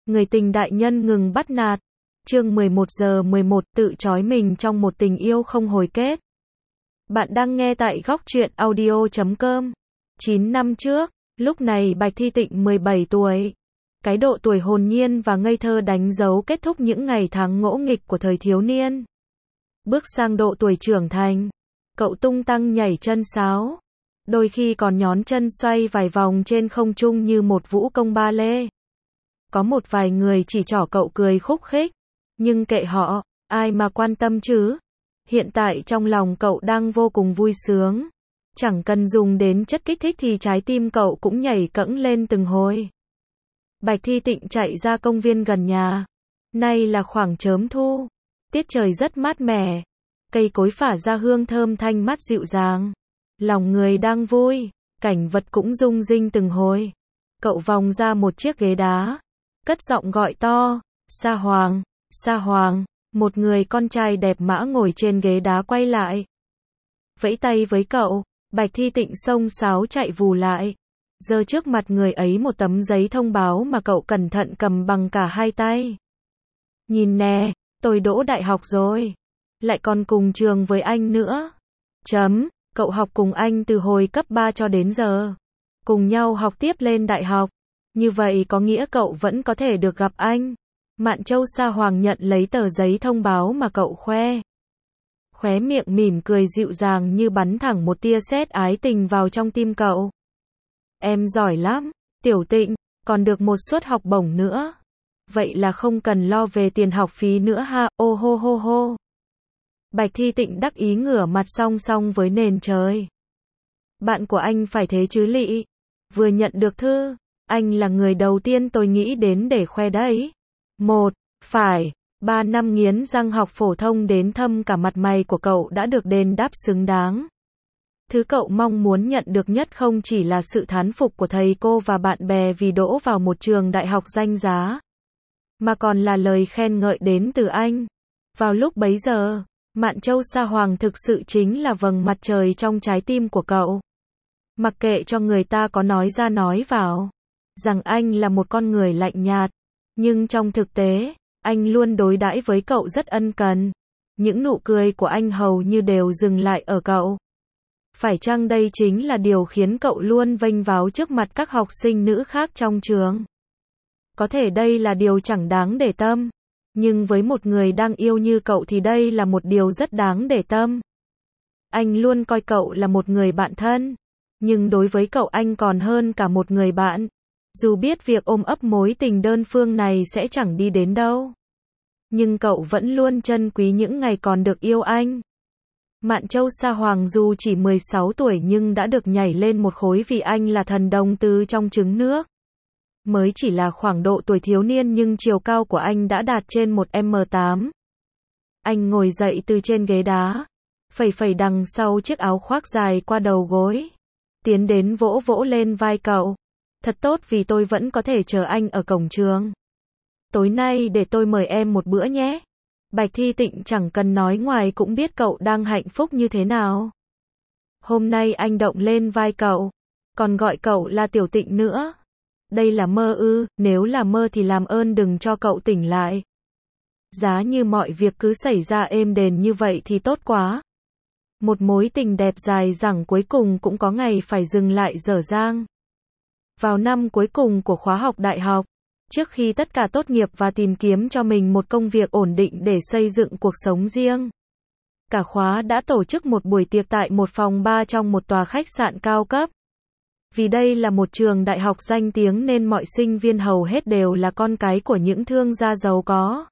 Người tình đại nhân ngừng bắt nạt. Chương 11:11 tự trói mình trong một tình yêu không hồi kết. Bạn đang nghe tại góc truyện audio.com. 9 năm trước, lúc này Bạch Thi Tịnh 17 tuổi. Cái độ tuổi hồn nhiên và ngây thơ đánh dấu kết thúc những ngày tháng ngỗ nghịch của thời thiếu niên. Bước sang độ tuổi trưởng thành, cậu tung tăng nhảy chân sáo. Đôi khi còn nhón chân xoay vài vòng trên không trung như một vũ công ba lê. Có một vài người chỉ trỏ cậu cười khúc khích. Nhưng kệ họ, ai mà quan tâm chứ. Hiện tại trong lòng cậu đang vô cùng vui sướng. Chẳng cần dùng đến chất kích thích thì trái tim cậu cũng nhảy cẫng lên từng hồi. Bạch Thi Tịnh chạy ra công viên gần nhà. Nay là khoảng chớm thu. Tiết trời rất mát mẻ. Cây cối phả ra hương thơm thanh mát dịu dàng. Lòng người đang vui. Cảnh vật cũng rung rinh từng hồi. Cậu vòng ra một chiếc ghế đá. Cất giọng gọi to. Sa Hoàng, Sa Hoàng. Một người con trai đẹp mã ngồi trên ghế đá quay lại. Vẫy tay với cậu. Bạch Thi Tịnh xông xáo chạy vù lại. Giơ trước mặt người ấy một tấm giấy thông báo mà cậu cẩn thận cầm bằng cả hai tay. Nhìn nè, tôi đỗ đại học rồi. Lại còn cùng trường với anh nữa. Cậu học cùng anh từ hồi cấp 3 cho đến giờ. Cùng nhau học tiếp lên đại học. Như vậy có nghĩa cậu vẫn có thể được gặp anh. Mạn Châu Sa Hoàng nhận lấy tờ giấy thông báo mà cậu khoe. Khóe miệng mỉm cười dịu dàng như bắn thẳng một tia sét ái tình vào trong tim cậu. Em giỏi lắm, Tiểu Tịnh, còn được một suất học bổng nữa. Vậy là không cần lo về tiền học phí nữa ha, ô hô hô hô. Bạch Thi Tịnh đắc ý ngửa mặt song song với nền trời. Bạn của anh phải thế chứ lị. Vừa nhận được thư, anh là người đầu tiên tôi nghĩ đến để khoe đấy. Phải, 3 năm nghiến răng học phổ thông đến thâm cả mặt mày của cậu đã được đền đáp xứng đáng. Thứ cậu mong muốn nhận được nhất không chỉ là sự thán phục của thầy cô và bạn bè vì đỗ vào một trường đại học danh giá, mà còn là lời khen ngợi đến từ anh. Vào lúc bấy giờ, Mạn Châu Sa Hoàng thực sự chính là vầng mặt trời trong trái tim của cậu. Mặc kệ cho người ta có nói ra nói vào rằng anh là một con người lạnh nhạt, nhưng trong thực tế, anh luôn đối đãi với cậu rất ân cần. Những nụ cười của anh hầu như đều dừng lại ở cậu. Phải chăng đây chính là điều khiến cậu luôn vênh váo trước mặt các học sinh nữ khác trong trường? Có thể đây là điều chẳng đáng để tâm, nhưng với một người đang yêu như cậu thì đây là một điều rất đáng để tâm. Anh luôn coi cậu là một người bạn thân, nhưng đối với cậu anh còn hơn cả một người bạn. Dù biết việc ôm ấp mối tình đơn phương này sẽ chẳng đi đến đâu, nhưng cậu vẫn luôn trân quý những ngày còn được yêu anh. Mạn Châu Sa Hoàng dù chỉ 16 tuổi nhưng đã được nhảy lên một khối vì anh là thần đồng từ trong trứng nước. Mới chỉ là khoảng độ tuổi thiếu niên nhưng chiều cao của anh đã đạt trên 1m8. Anh ngồi dậy từ trên ghế đá, phẩy đằng sau chiếc áo khoác dài qua đầu gối, tiến đến vỗ vỗ lên vai cậu. Thật tốt vì tôi vẫn có thể chờ anh ở cổng trường. Tối nay để tôi mời em một bữa nhé. Bạch Thi Tịnh chẳng cần nói ngoài cũng biết cậu đang hạnh phúc như thế nào. Hôm nay anh động lên vai cậu, còn gọi cậu là Tiểu Tịnh nữa. Đây là mơ ư? Nếu là mơ thì làm ơn đừng cho cậu tỉnh lại. Giá như mọi việc cứ xảy ra êm đềm như vậy thì tốt quá. Một mối tình đẹp dài dẳng cuối cùng cũng có ngày phải dừng lại dở dang. Vào năm cuối cùng của khóa học đại học, trước khi tất cả tốt nghiệp và tìm kiếm cho mình một công việc ổn định để xây dựng cuộc sống riêng, cả khóa đã tổ chức một buổi tiệc tại một phòng bar trong một tòa khách sạn cao cấp. Vì đây là một trường đại học danh tiếng nên mọi sinh viên hầu hết đều là con cái của những thương gia giàu có,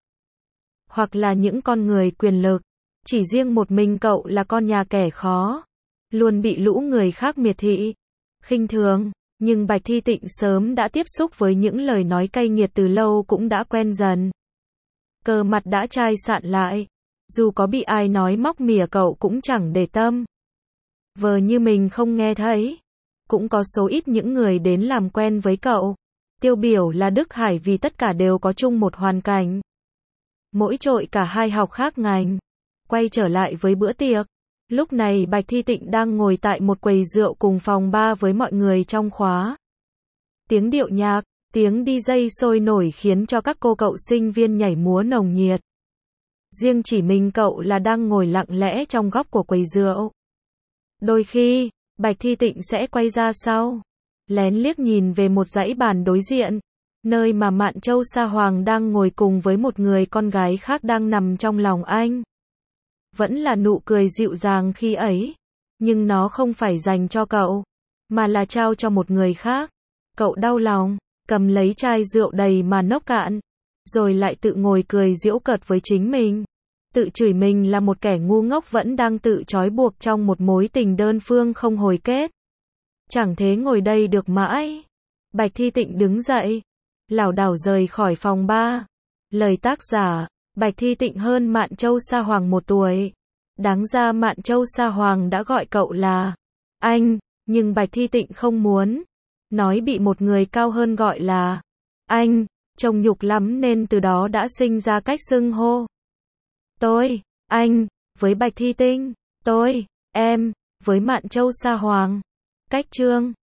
hoặc là những con người quyền lực. Chỉ riêng một mình cậu là con nhà kẻ khó, luôn bị lũ người khác miệt thị, khinh thường. Nhưng Bạch Thi Tịnh sớm đã tiếp xúc với những lời nói cay nghiệt từ lâu cũng đã quen dần. Cờ mặt đã chai sạn lại. Dù có bị ai nói móc mỉa cậu cũng chẳng để tâm. Vờ như mình không nghe thấy. Cũng có số ít những người đến làm quen với cậu. Tiêu biểu là Đức Hải vì tất cả đều có chung một hoàn cảnh. Mỗi trội cả hai học khác ngành. Quay trở lại với bữa tiệc. Lúc này Bạch Thi Tịnh đang ngồi tại một quầy rượu cùng phòng bar với mọi người trong khóa. Tiếng điệu nhạc, Tiếng DJ sôi nổi khiến cho các cô cậu sinh viên nhảy múa nồng nhiệt. Riêng chỉ mình cậu là đang ngồi lặng lẽ trong góc của quầy rượu. Đôi khi, Bạch Thi Tịnh sẽ quay ra sau, lén liếc nhìn về một dãy bàn đối diện, nơi mà Mạn Châu Sa Hoàng đang ngồi cùng với một người con gái khác đang nằm trong lòng anh. Vẫn là nụ cười dịu dàng khi ấy, nhưng nó không phải dành cho cậu, mà là trao cho một người khác. Cậu đau lòng, cầm lấy chai rượu đầy mà nốc cạn, rồi lại tự ngồi cười giễu cợt với chính mình. Tự chửi mình là một kẻ ngu ngốc vẫn đang tự trói buộc trong một mối tình đơn phương không hồi kết. Chẳng thế ngồi đây được mãi. Bạch Thi Tịnh đứng dậy, lảo đảo rời khỏi phòng bar. Lời tác giả, Bạch Thi Tịnh hơn Mạn Châu Sa Hoàng 1 tuổi. Đáng ra Mạn Châu Sa Hoàng đã gọi cậu là anh, nhưng Bạch Thi Tịnh không muốn. Nói bị một người cao hơn gọi là anh, trông nhục lắm nên từ đó đã sinh ra cách xưng hô. Tôi, anh, với Bạch Thi Tinh, tôi, em, với Mạn Châu Sa Hoàng. Cách chương